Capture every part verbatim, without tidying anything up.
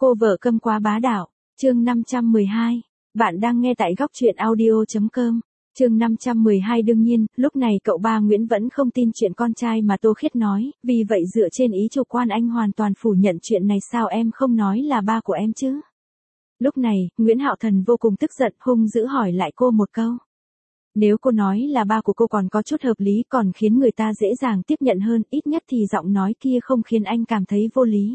Cô vợ câm quá bá đạo, chương năm trăm mười hai. Bạn đang nghe tại góc truyện audio.com. Chương năm trăm mười hai. Đương nhiên, lúc này cậu ba Nguyễn vẫn không tin chuyện con trai mà Tô Khiết nói, vì vậy dựa trên ý chủ quan anh hoàn toàn phủ nhận chuyện này. Sao em không nói là ba của em chứ? Lúc này, Nguyễn Hạo Thần vô cùng tức giận, hung dữ hỏi lại cô một câu. Nếu cô nói là ba của cô còn có chút hợp lý, còn khiến người ta dễ dàng tiếp nhận hơn, ít nhất thì giọng nói kia không khiến anh cảm thấy vô lý.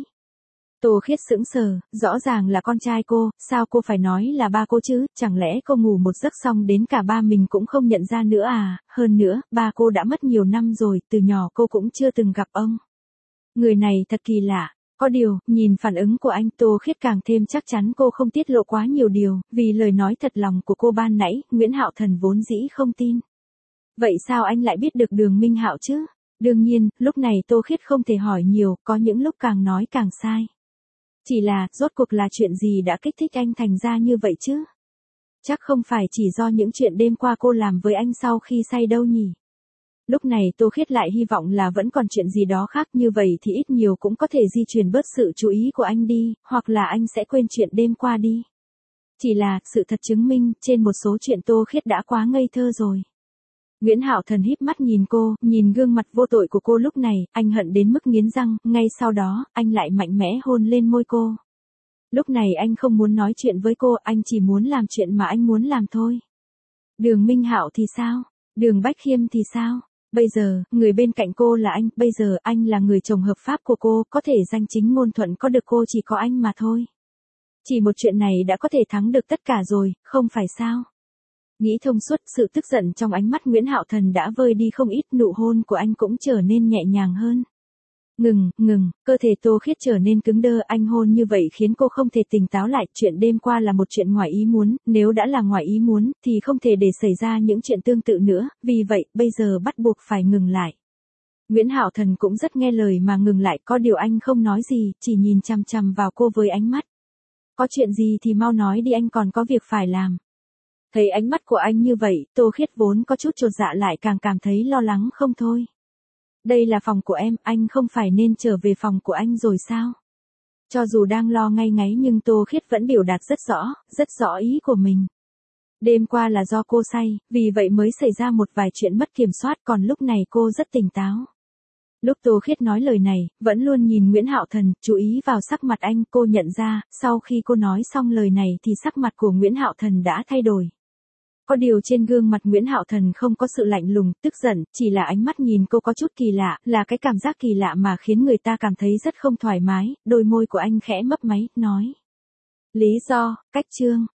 Tô Khiết sững sờ, rõ ràng là con trai cô, sao cô phải nói là ba cô chứ, chẳng lẽ cô ngủ một giấc xong đến cả ba mình cũng không nhận ra nữa à, hơn nữa, ba cô đã mất nhiều năm rồi, từ nhỏ cô cũng chưa từng gặp ông. Người này thật kỳ lạ, có điều, nhìn phản ứng của anh Tô Khiết càng thêm chắc chắn cô không tiết lộ quá nhiều điều, vì lời nói thật lòng của cô ban nãy, Nguyễn Hạo Thần vốn dĩ không tin. Vậy sao anh lại biết được Đường Minh Hạo chứ? Đương nhiên, lúc này Tô Khiết không thể hỏi nhiều, có những lúc càng nói càng sai. Chỉ là, rốt cuộc là chuyện gì đã kích thích anh thành ra như vậy chứ? Chắc không phải chỉ do những chuyện đêm qua cô làm với anh sau khi say đâu nhỉ? Lúc này Tô Khiết lại hy vọng là vẫn còn chuyện gì đó khác, như vậy thì ít nhiều cũng có thể di chuyển bớt sự chú ý của anh đi, hoặc là anh sẽ quên chuyện đêm qua đi. Chỉ là, sự thật chứng minh, trên một số chuyện Tô Khiết đã quá ngây thơ rồi. Nguyễn Hạo Thần híp mắt nhìn cô, nhìn gương mặt vô tội của cô lúc này, anh hận đến mức nghiến răng, ngay sau đó, anh lại mạnh mẽ hôn lên môi cô. Lúc này anh không muốn nói chuyện với cô, anh chỉ muốn làm chuyện mà anh muốn làm thôi. Đường Minh Hạo thì sao? Đường Bách Khiêm thì sao? Bây giờ, người bên cạnh cô là anh, bây giờ anh là người chồng hợp pháp của cô, có thể danh chính ngôn thuận có được cô chỉ có anh mà thôi. Chỉ một chuyện này đã có thể thắng được tất cả rồi, không phải sao? Nghĩ thông suốt, sự tức giận trong ánh mắt Nguyễn Hạo Thần đã vơi đi không ít, nụ hôn của anh cũng trở nên nhẹ nhàng hơn. Ngừng, ngừng, cơ thể Tô Khiết trở nên cứng đơ, anh hôn như vậy khiến cô không thể tỉnh táo lại, chuyện đêm qua là một chuyện ngoài ý muốn, nếu đã là ngoài ý muốn, thì không thể để xảy ra những chuyện tương tự nữa, vì vậy, bây giờ bắt buộc phải ngừng lại. Nguyễn Hạo Thần cũng rất nghe lời mà ngừng lại, có điều anh không nói gì, chỉ nhìn chằm chằm vào cô với ánh mắt. Có chuyện gì thì mau nói đi, anh còn có việc phải làm. Thấy ánh mắt của anh như vậy, Tô Khiết vốn có chút chột dạ lại càng cảm thấy lo lắng không thôi. Đây là phòng của em, anh không phải nên trở về phòng của anh rồi sao? Cho dù đang lo ngay ngáy nhưng Tô Khiết vẫn biểu đạt rất rõ, rất rõ ý của mình. Đêm qua là do cô say, vì vậy mới xảy ra một vài chuyện mất kiểm soát, còn lúc này cô rất tỉnh táo. Lúc Tô Khiết nói lời này, vẫn luôn nhìn Nguyễn Hạo Thần, chú ý vào sắc mặt anh, cô nhận ra, sau khi cô nói xong lời này thì sắc mặt của Nguyễn Hạo Thần đã thay đổi. Có điều trên gương mặt Nguyễn Hạo Thần không có sự lạnh lùng, tức giận, chỉ là ánh mắt nhìn cô có chút kỳ lạ, là cái cảm giác kỳ lạ mà khiến người ta cảm thấy rất không thoải mái, đôi môi của anh khẽ mấp máy, nói. Lý do, cách chương,